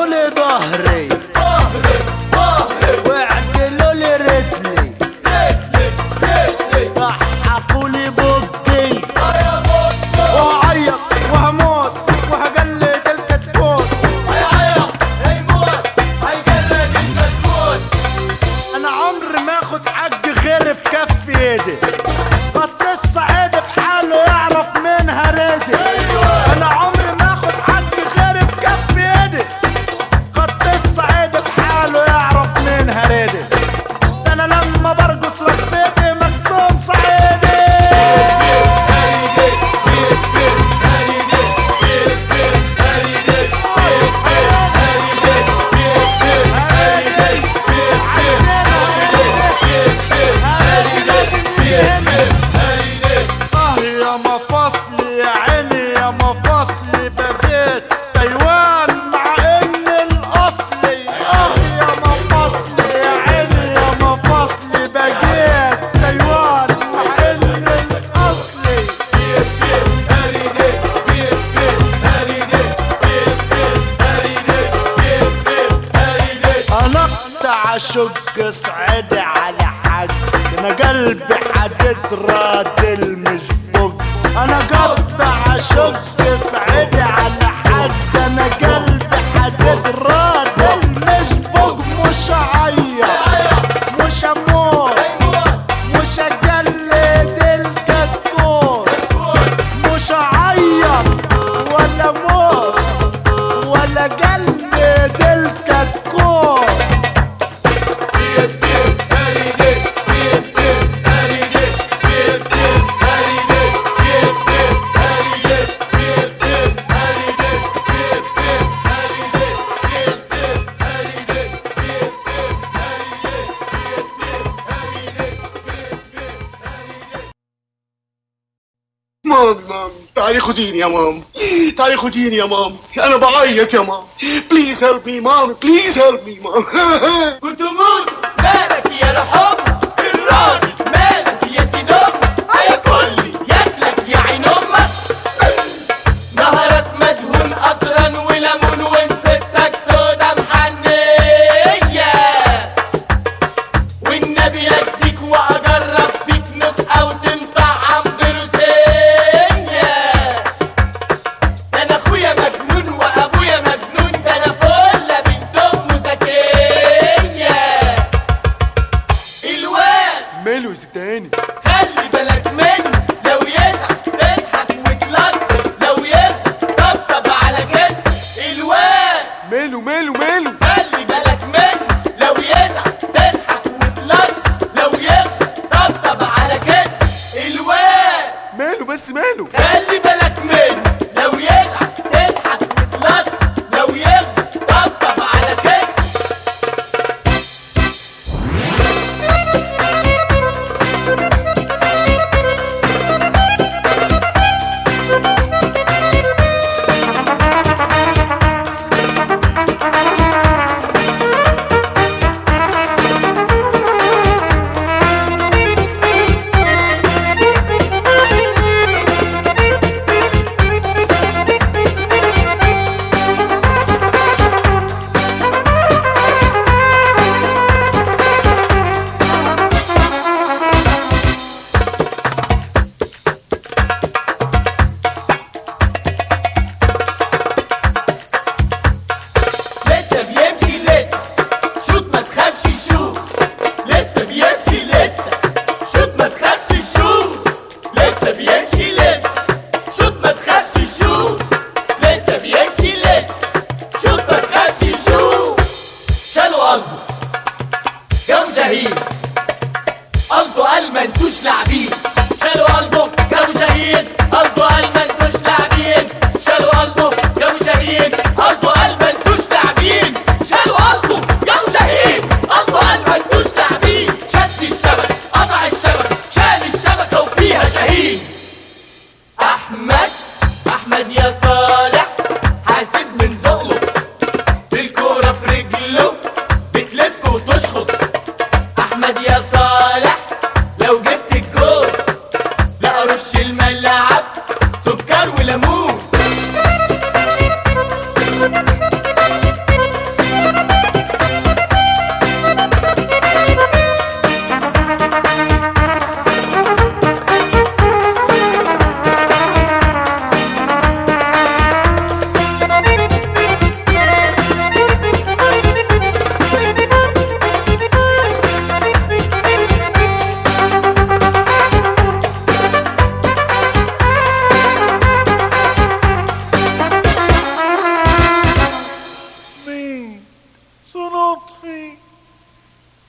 ظبطوا لي ظهري واعدلوا لي رجلي ضحكوا لي بطي وهعيط وهموت وهجلد الكتكوت. هيعيط هيموت هيجلد الكتكوت. انا عمري ما اخد حق غير بكف ايدي. قط الصعيد بحاله يعرف منها رزق. انا عمري ما اخد حق غير بكف ايدي. قط الصعيد بحاله يعرف منها رزق. ده انا لما برقص رقصتي مقسوم صعيدي. يا مفاصلي يا عيني يا مفاصلي بقيت تايوان مع ان الاصلي. يا مفاصلي يا عيني يا مفاصلي بقيت تايوان مع ان الاصلي. انا اقطع اشق صعيدي على حد. انا قلبي حدد رادل مش بق. انا قطع اشق صعيدي على حد. انا قلبي حدد رادل مش بق. مش اعيط مش اموت مش اجلد الكتكوت. مش اعيط ولا اموت ولا اجلد الكتكوت. مام تعالي خديني يا مام. تعالي خديني يا مام. انا بعيط يا مام. بليز هيلب مي مام. بليز هيلب مي مام. كنت موت مالك يا لحم الراجل مالك يا سيدهم هياكلني ياكلك يا عين امك. نهرك مدهون قطرا وليمون ونسيتك سودا محنيه. والنبي يديك واجرب فيك نطقه وتنطعم بروسيه. ده انا اخويا مجنون وابويا مجنون. ده انا فله بنت امه ذكيه. الواد ماله زداني خلي بالك منه لو يضحك تضحك وتلطف. لو يضحك طبطب على كتف الواد. ماله خلي بالك منه لو يضحك تضحك وتلطف. لو يضحك طبطب على كتف الواد. ماله خلي بالك منه لو يضحك تضحك وتلطف. لو يضحك طبطب على كتف.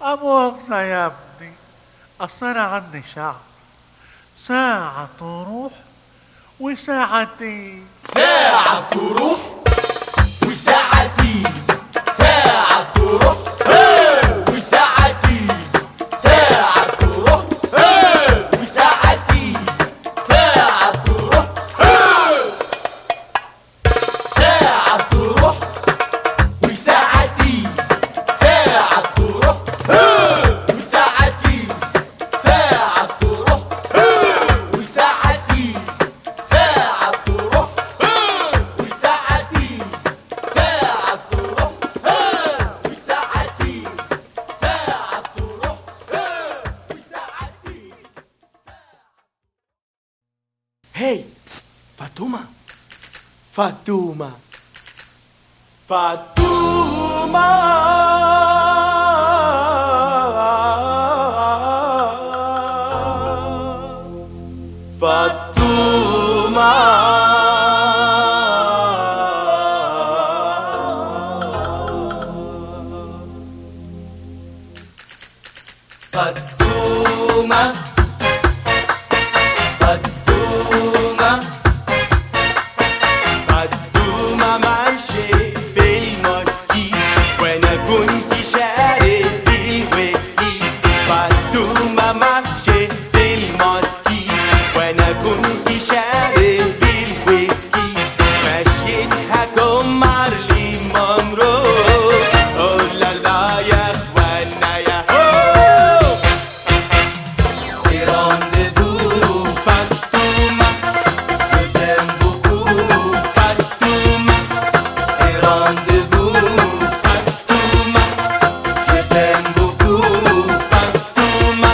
أموخنا يا ابني، أصل أنا عندي شعر، ساعة تروح وساعة تيجي. ساعة تروح وساعة تيجي، ساعة تروح وساعة تيجي، ساعة تروح وساعة تيجي، ساعة تروح ساعة تروح وساعة تيجي، ساعة تروح وساعة تيجي، ساعة تروح وساعة تيجي، ساعة تروح وساعة تيجي، ساعة تروح وساعة تيجي، ساعة تروح وساعة تيجي. هاي فاطمة، فاطمة، فاطمة، فاطمة، فاطمة، فاطمة، فاطمة ماشي في المسكي وانا كنت شارب الويسكي. فاطمة ماشي في المسكي وانا كنت شارب الويسكي. مشيتها كم مارلين مونرو، اوه لا لا يا اخوانا يا هو. في رانديفو فاطمة، je t'aime beaucoup Fatouma. Et rendez-vous Fatouma, je t'aime beaucoup Fatouma.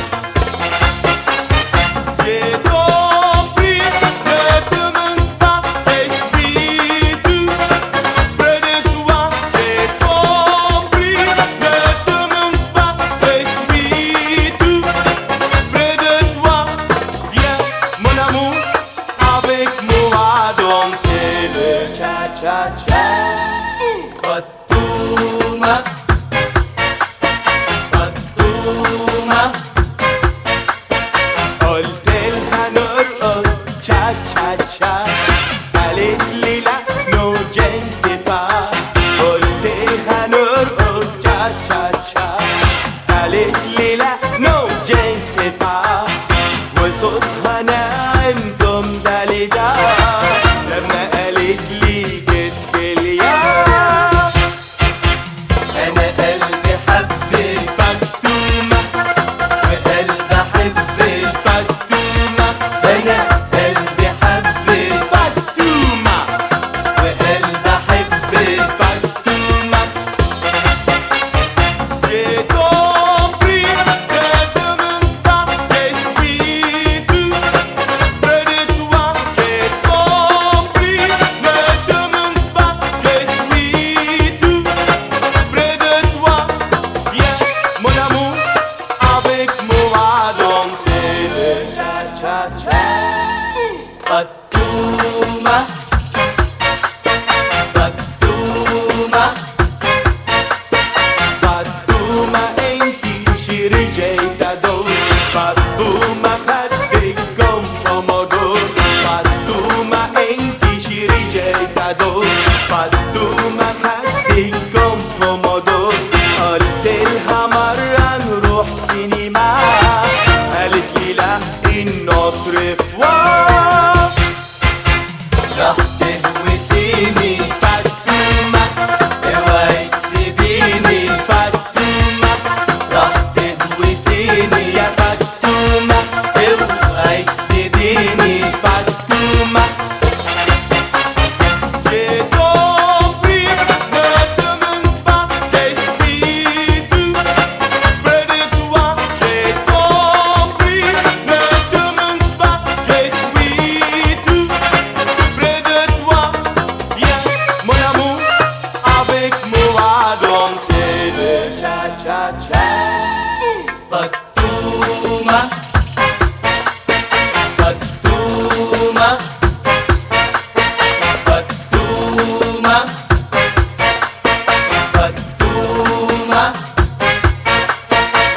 J'ai compris, ne te demande pas, et je suis tout près de toi. J'ai compris, ne te demande pas, et je suis tout près de toi. Viens mon amour avec moi danser le cha-cha-cha. Fatouma, Fatouma، قلت لها نرقص cha-cha-cha، قالت لي لا نو جنسي با. قلت لها نرقص cha-cha-cha، قالت لي لا نو جنسي با. وصوتها ناعم دم داليدا لما قالت لي كسب اليوم. انا قلبي حب الفاطمة وقلبي حب الفاطمة. انا قلبي حب الفاطمة وقلبي حب الفاطمة. J'ai compris, ne te demande pas, et je suis tout près de toi. J'ai compris, ne te demande pas, je suis tout près de toi. Viens mon amour avec moi danser le cha-cha-cha. Fatouma, Fatouma، فاطمة انتي شيري جاية دور. فاطمة خدك جم بمجور. فاطمة انتي شيري جاية دور. فاطمة خدك جم بمجور. قلت لها مرة نروح سينما، قالت لي لا النصر فوق. راح تهوسيني فاطمة، اوعي تسيبيني فاطمة. راح تهوسيني يا فاطمة، اوعي تسيبيني فاطمة. J'ai compris, ne te demande pas, je suis tout près de toi. J'ai compris, ne te demande pas, je suis tout près de toi. Viens mon amour avec moi danser le cha-cha-cha. Fatouma, Fatouma، Fatouma، Fatouma،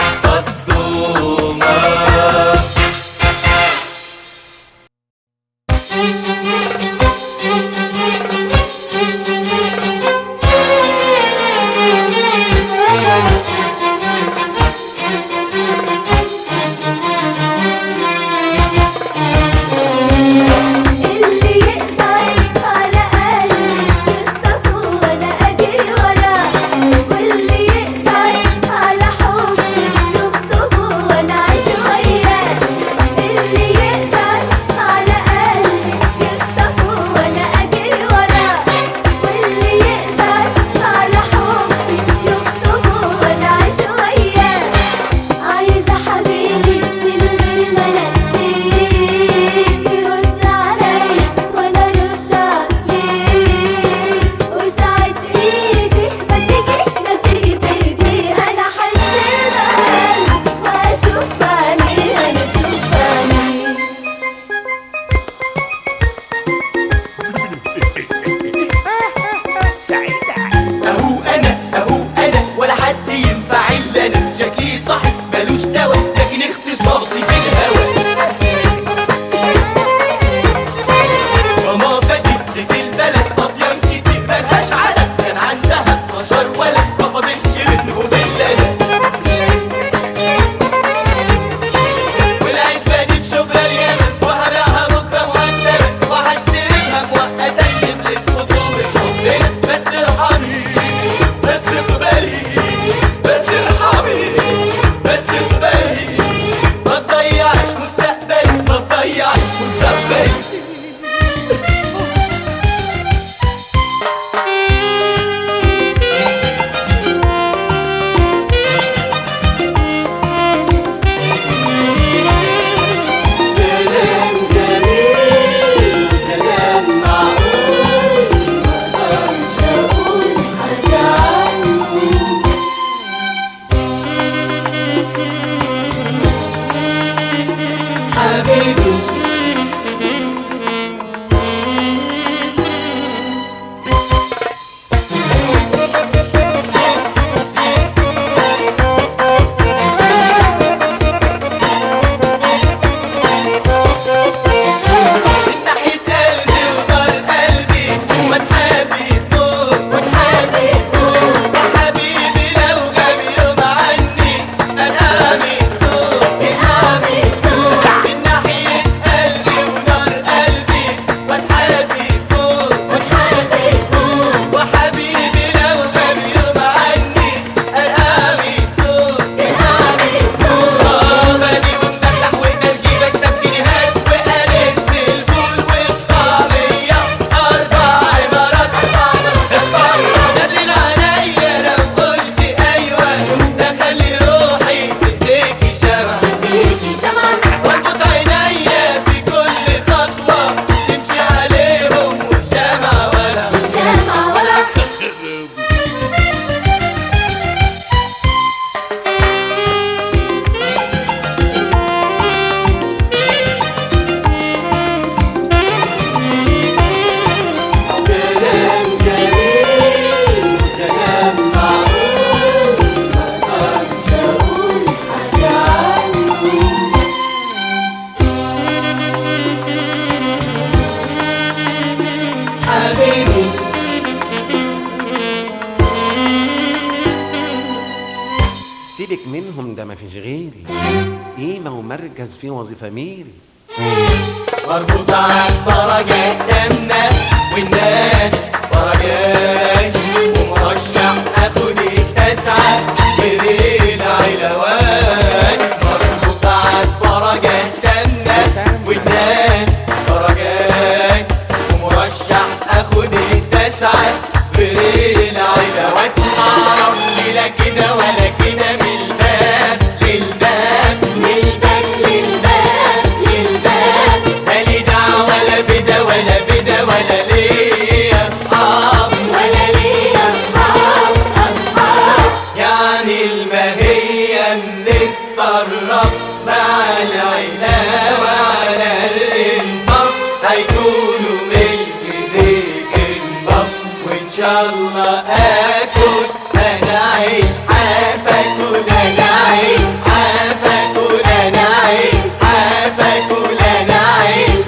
سيبك منهم ده مفيش غيري، قيمة ومركز فيه وظيفة ميري. مربوط على الدرجات تامنة والناس درجات، ومرشح اخد التاسعة غير العلوان. مربوط على الدرجات تامنة والناس درجات، ومرشح اخد التاسعة غير العلوان. معرفش لا كده ولا كده، من الباب للباب للباب للباب للباب، مالي دعوة ولا بدا ولا بدا ولا ليا اصحاب ولا ليا اصحاب اصحاب. يعني الماهية من الصراف مع العلاوة على الانصاف هيكونوا ملك ايديك النص. وان شاء الله اكل انا عايش حافاكل، انا عايش حافاكل، انا عايش حافاكل، انا عايش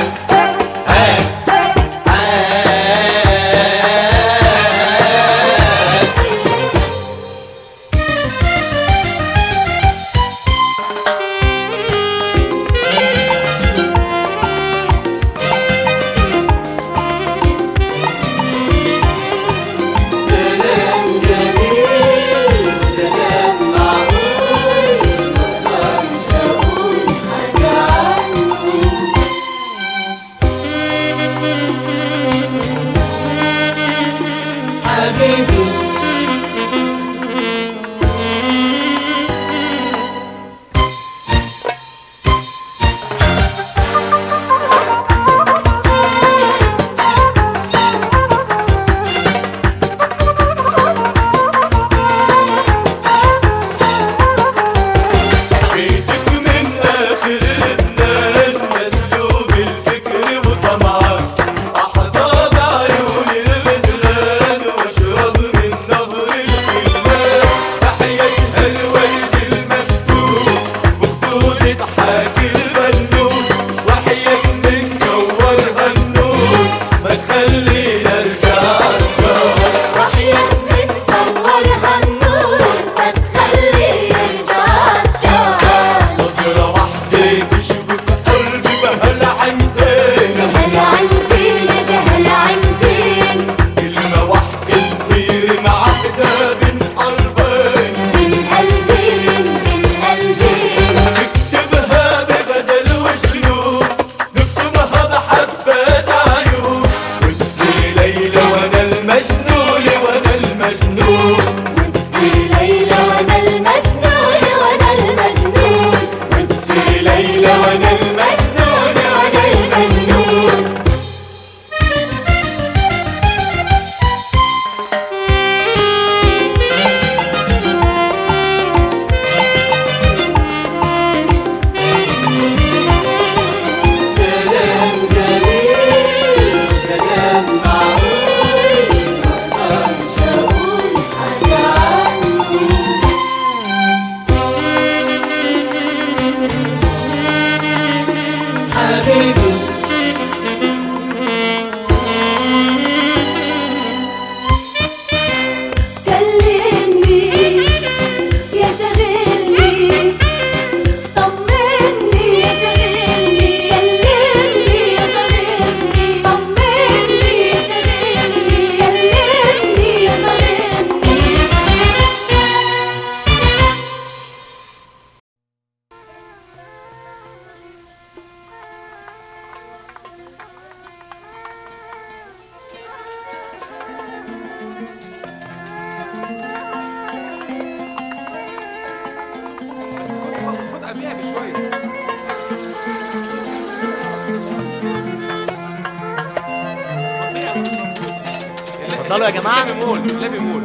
اتفضلوا يا جماعه. لا بيمول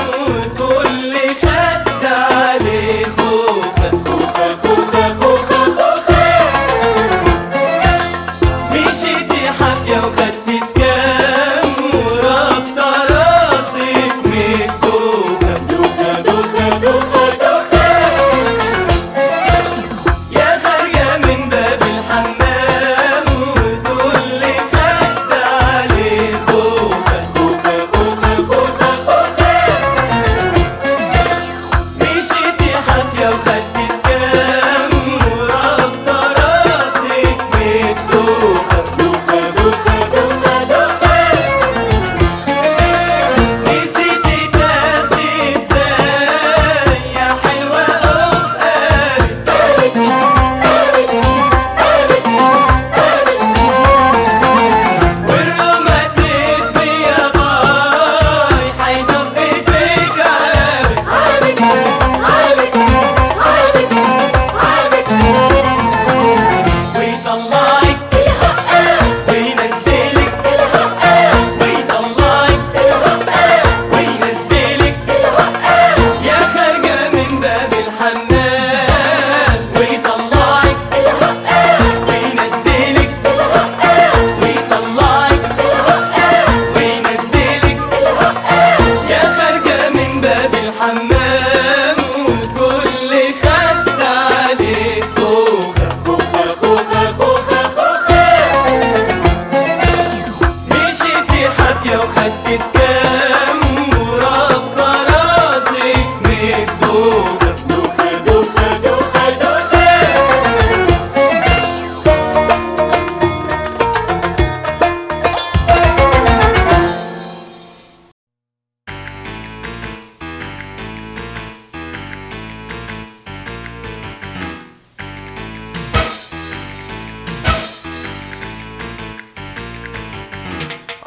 خوخة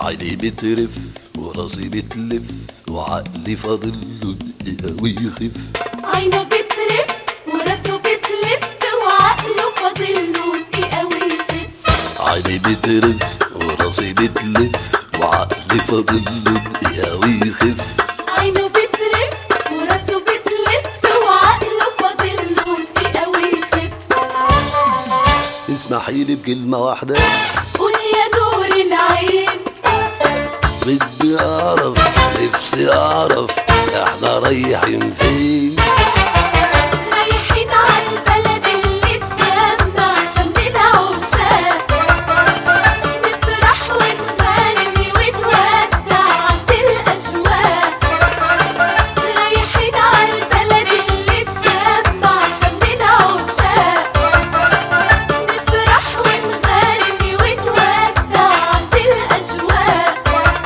عيني بترف وراسي بتلف وعقلي فاضل له دقيقة ويخف. عينه بترف وراسه بتلف وعقله فاضل له دقيقة ويخف. عيني بترف وراسي بتلف وعقلي فاضل له دقيقة ويخف. عينه بترف وراسه بتلف وعقله فاضل له دقيقة ويخف. اسمحيلي بكلمة واحدة، قول يا نور العين. بدي أعرف، نفسي أعرف إحنا رايحين فين؟ رايحين عالبلد اللي اتجمع شمل عشاق، نفرح ونغني ونودع عند الأشواق. رايحين عالبلد اللي اتجمع شمل عشاق، نفرح ونغني ونودع عند الأشواق.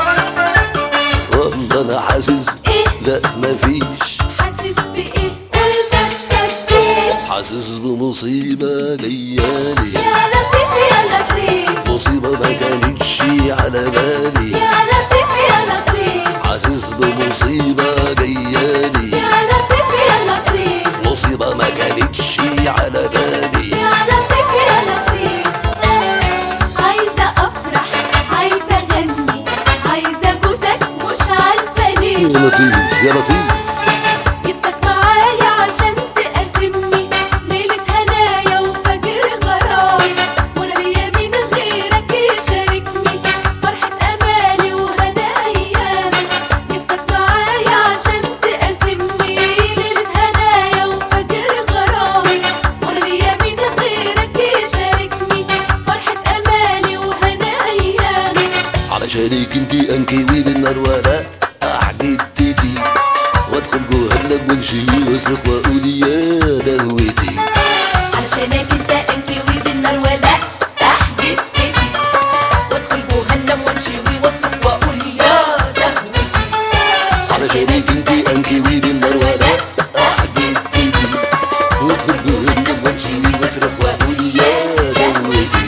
والله أنا حاسس إيه؟ لا مفيش. حاسس بإيه؟ قول ما تخبيش. حاسس بمصيبة جايالي، يا لطيف يا لطيف، مصيبة ما كانتش على بالي. يا لطيف يا لطيف، حاسس بمصيبة جايالي، يا لطيف يا لطيف، مصيبة ما كانتش على بالي. يا لطيف يا لطيف. عايزة أفرح، عايزة أغني، عايزة أبوسك مش عارفة ليه. يا لطيف يا لطيف، جبتك معايا عشان تقاسمني ليلة هنايا وفجر غرام، وأنا ليا مين غيرك يشاركني فرحة أمالي وهنا أيامي. جبتك معايا عشان تقاسمني ليلة هنايا وفجر غرام، وأنا ليا مين غيرك يشاركني فرحة أمالي وهنا أيامي. علشانك انتي انكوي بالنار ولا احجدتي، وادخل جهنم وامشي واصرخ واقول يا دهوتي. علشانك انت انكوي بالنار ولا احجدتي، وادخل جهنم وانشوي واصرخ واقول يا دهوتي. علشانك انتي انكوي بالنار ولا احجدتي، وادخل جهنم وامشي واصرخ واقول يا دهوتي.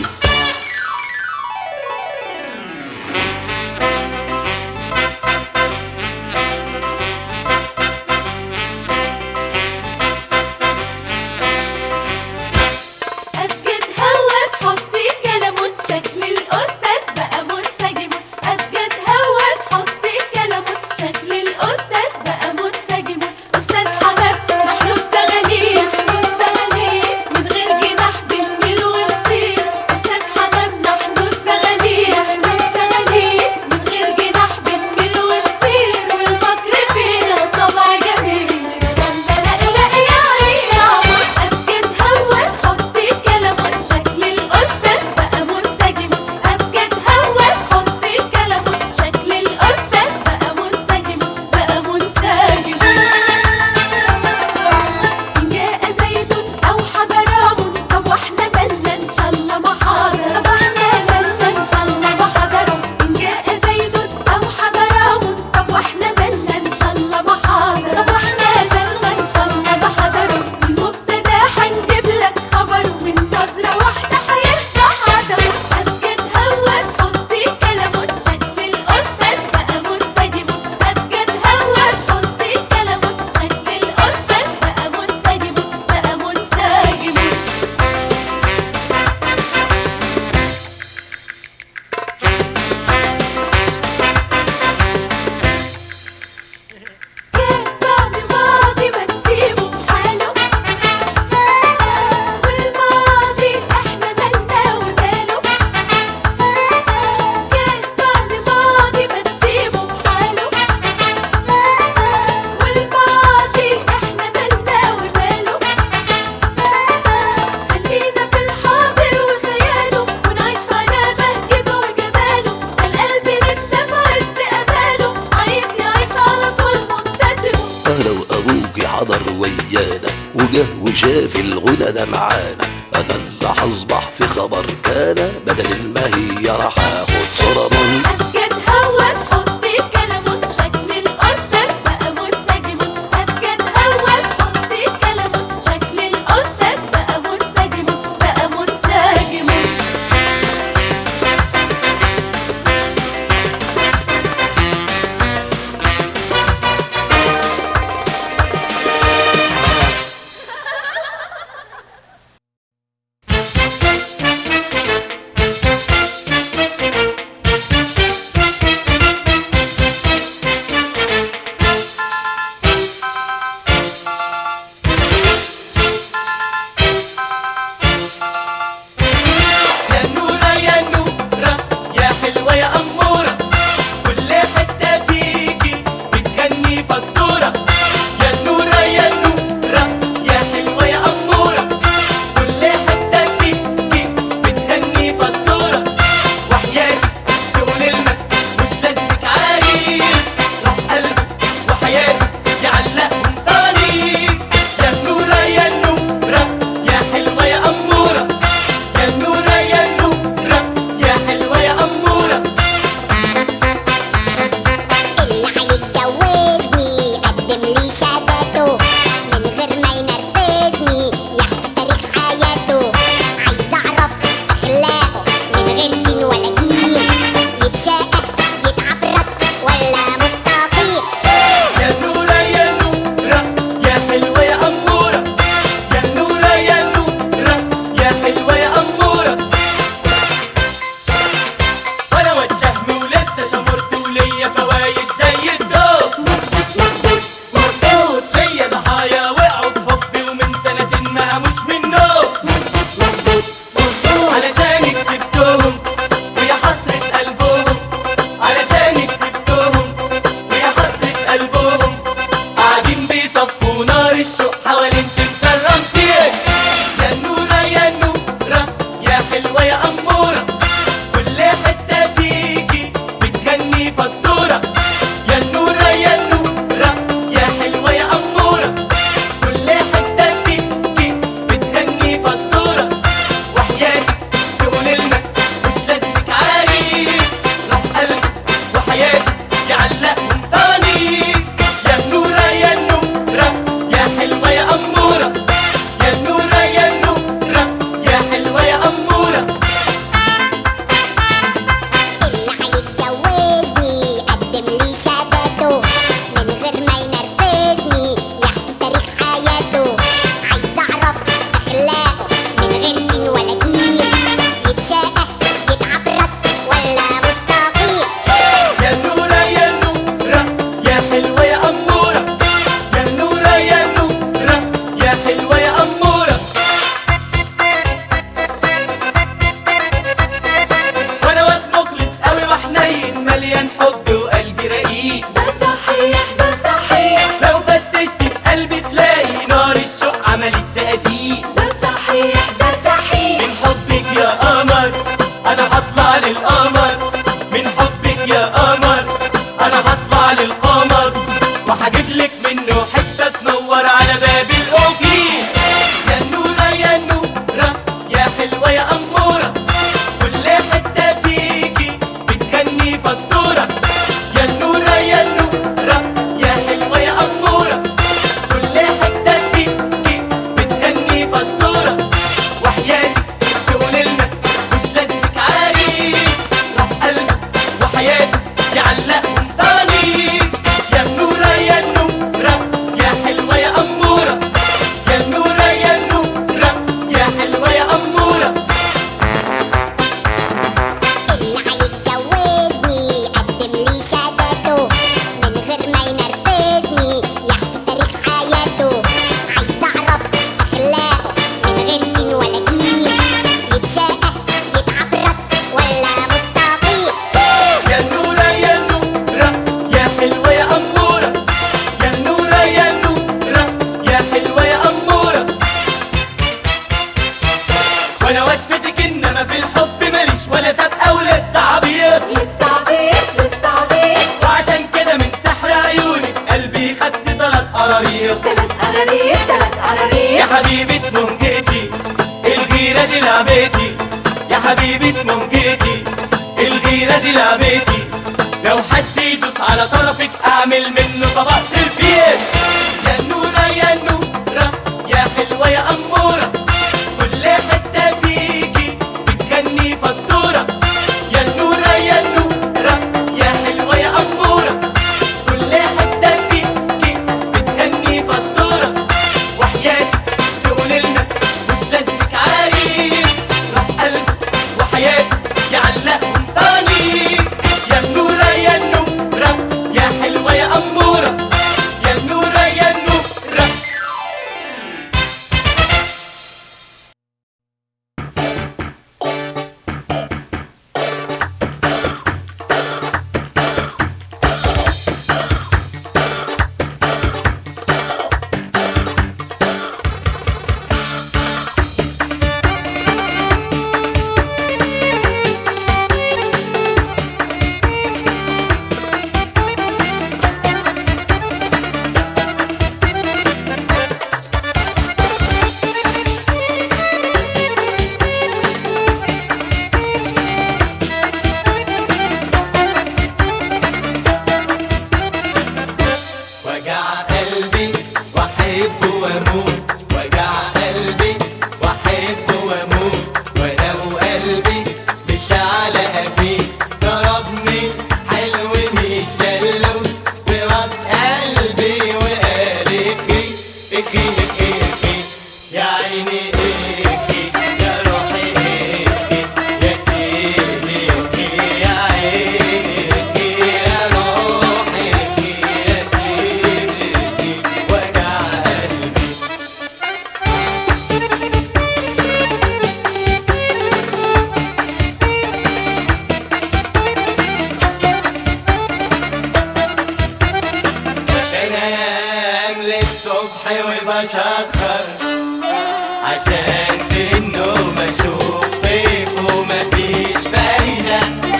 أبجد هوس حطي كلامون شكل الأستاذ بقى منسجم. أبجد هوس حطي كلامون شكل الأستاذ بقى منسجم. أستاذ حمام محروس زغانية من غير جناح بنميل ونطير. أستاذ حمام محروس زغانية من غير جناح بنميل ونطير. والمكر فينا طبع جميل لما نقلق يعني يعمر. أبجد هوس حطي كلامون شكل الأستاذ بقى منسجم. أبجد هوس حطي كلامون شكل الأستاذ بقى منسجم. إن جاء زيد أو حضرام طب واحنا مالنا إن شاء الله محاضر. طب واحنا مالنا إن شاء الله محاضر. إن جاء زيد أو حضرام طب واحنا مالنا إن شاء الله محاضر. طب واحنا مالنا إن شاء الله محاضر. المبتدا هنجيب لك خبر من نظرة واحدة هيفتح عدم. أبجد هوس حطي كلامون شكل الأستاذ بقى منسجم. أبجد هوس حطي كلامون شكل الأستاذ بقى منسجم. كان بعد ماضي ما نسيبه بحاله، والماضي احنا مالنا وماله. كان بعد ماضي ما نسيبه بحاله، والماضي احنا مالنا وماله. خلينا في الحاضر وخياله ونعيش على بهجته وجماله. القلب لسه في عز اماله عايز يعيش على طول مبتسم. لو ابوكي حضر ويانا وجه وشاف الغنى ده معانا، انا اللي هصبح في خبر كان بدل ما هي راح اخد صرمان. أبجد هوس حطي كلامون شكل الأستاذ بقى منسجم. أبجد هوس حطي كلامون شكل الأستاذ بقى منسجم. حبيبة مهجتي، الغيرة دي لعبتي، لو حد يدوس على طرفك اعمل منه طبق سيرفيس. يا نورة يا نورة يا حلوة يا أمورة، كل حتة فيكي بتغني فزورة. يا نورة يا نورة يا حلوة يا أمورة، كل حتة فيكي بتغني فزورة. وحياتك تقوللنا مش لازمك عريس، راح قلبك وحياتك يعلقهم طريق. يا نورة يا نورة يا حلوة يا أمورة، يا نورة يا نورة. وجع قلبي واحب واموت، وجع قلبي واحب واموت، ولو قلبي مش على قفيه ضربني حلو ميتشلو براس قلبي وقال اكي اكي اكي اكي يا عيني اكي يا روحي اكي يا سيدي اكي يا عيني اكي يا روحي اكي يا سيدي اكي وجع قلبي. بنام للصبح وبشخر عشان في النوم اشوف طيف ومفيش فايدة.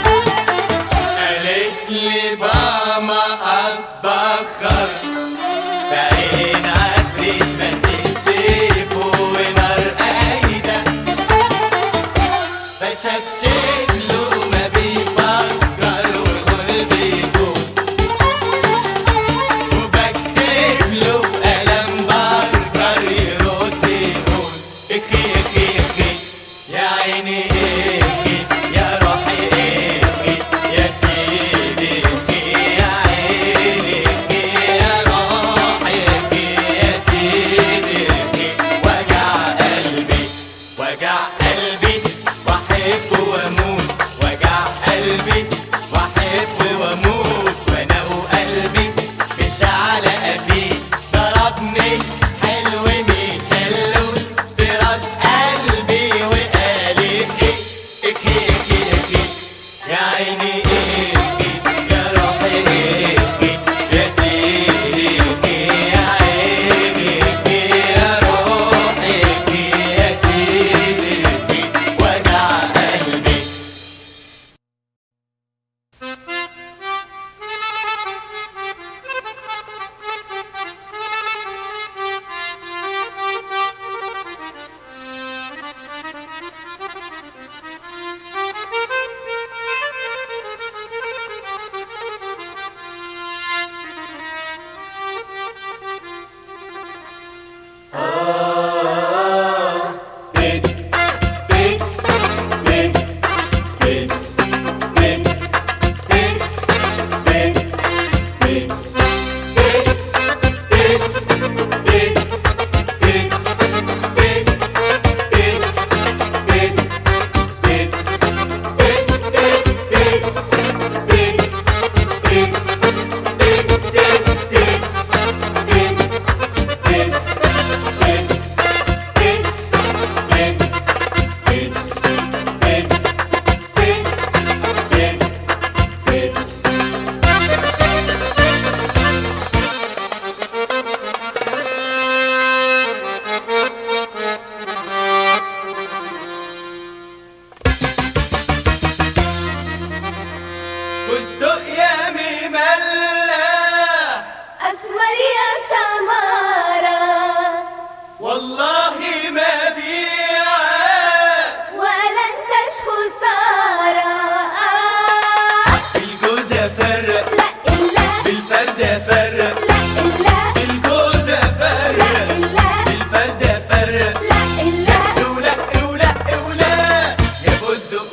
قالت لي ماما اتبخر، بعين عفريت ماسك سيفه ونار قايدة، بشكشك له ما بيفكر وقلبي يدوب، وبكتب له بقلم بركر يرد يقول اخي اخي اخي يا عيني اخي يا روحي اخي يا سيدي اخي يا عيني اخي يا روحي اخي يا سيدي اخي وجع قلبي، وجع قلبي واحب واموت،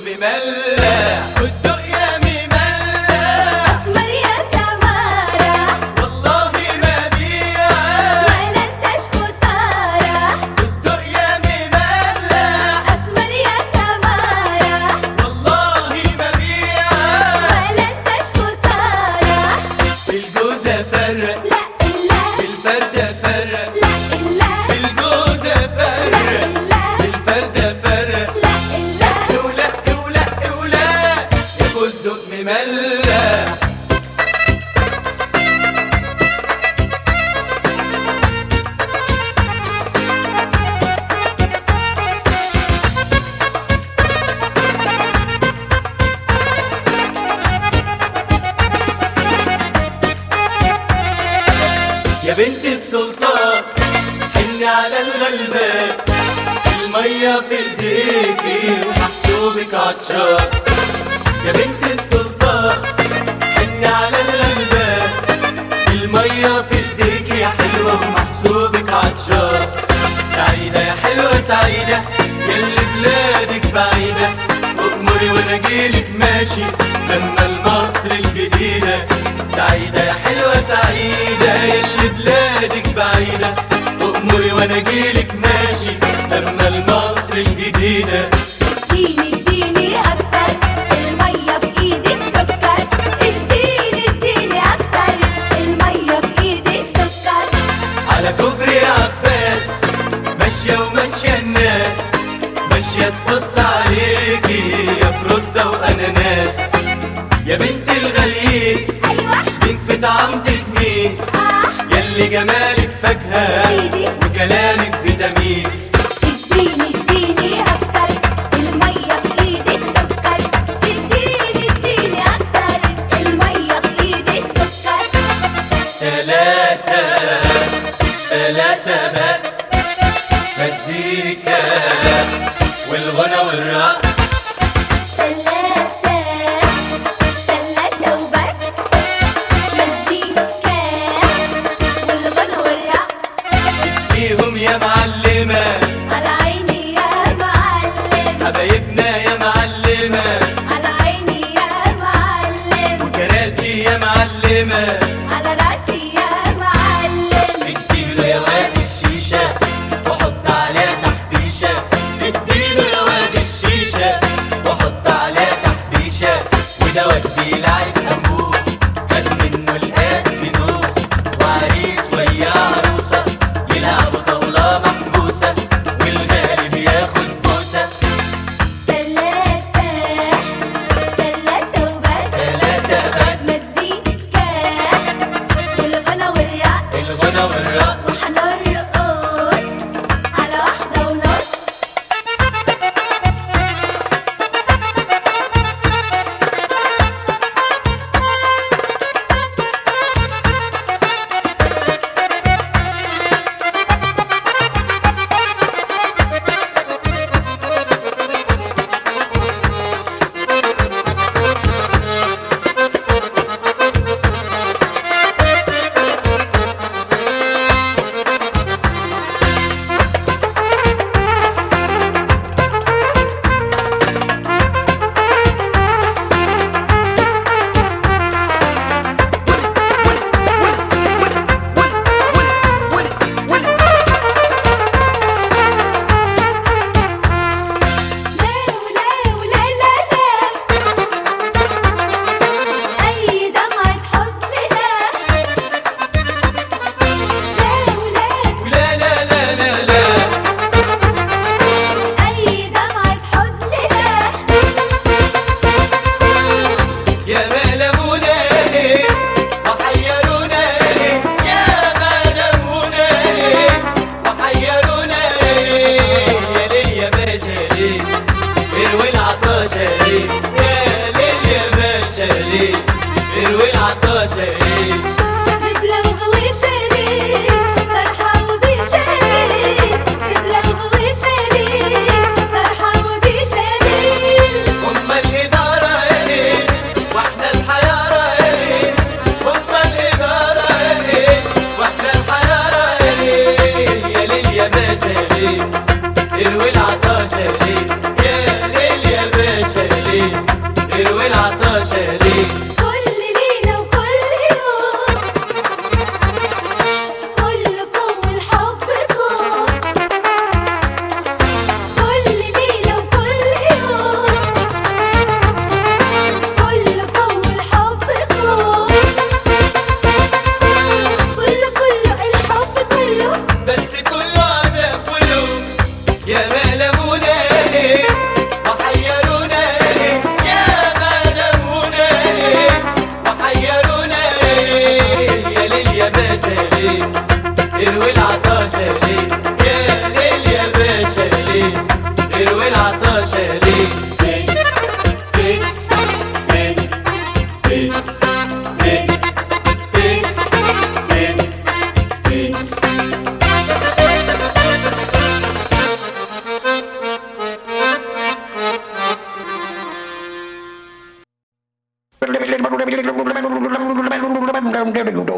مملح والدق يا مملح أسمر يا سمارة والله ما بيعك ولا انتش خسارة والدق يا مملح أسمر يا سمارة والله ما بيعك ولا انتش خسارة الجوزة فرق لا إلا الفردة فرق لا إلا الجوزة فرق لا الفردة فرق لا إلا اولى اولى اولى يا فستق مملح يا بنت السلطان حني على الغلبان المية في ايديكي ومحسوبك عطشان يا بنت السلطان حني على الغلبان المية في ايديكي يا حلوة ومحسوبك عطشان سعيدة يا حلوة سعيدة يلي بلادك بعيدة أمري وانا جيلك ماشي لما مصر الجديدة سعيدة يا حلوة سعيدة يلي بلادك بعيدة أمري وانا جيلك ماشي لما مصر الجديدة اديني اديني أكتر المية في إيدك سكر اديني اديني أكتر المية في إيدك سكر على كوبري عباس ماشية وماشية الناس ماشية تبص عليكي يا فرودة وأناناس يا بنت الغليل أيوة مين في طعمتك مين يلي جمالك فاكهة سيدي. وكلامك فيتامين اديني اديني أكتر المية في إيدك سكر اديني اديني أكتر المية في إيدك سكر تلاتة تلاتة بس مزيكا والغنى والرقص تلاتة تلاتة وبس مزيكا والغنى والرقص اسميهم يا معلمة على عيني يا معلم حبايبنا يا معلمة على عيني يا معلم وكراسي يا معلمة على راسي يا معلم اديله يا واد الشيشة وحط عليها تحبيشة اديله يا واد الشيشة وحط عليها تحبيشة وده ودي لعب أبوكي خد منه القاس بدوسي وعريس ويا عروسة يلعبوا طاولة محبوسة والغالب ياخد بوسة تلاتة تلاتة وبس تلاتة بس مزيكا والغنى والرقص الغنى والرقص وحنرقص على واحدة ونص اروي العطاشة ليه يا ليل يا باشا Thank you.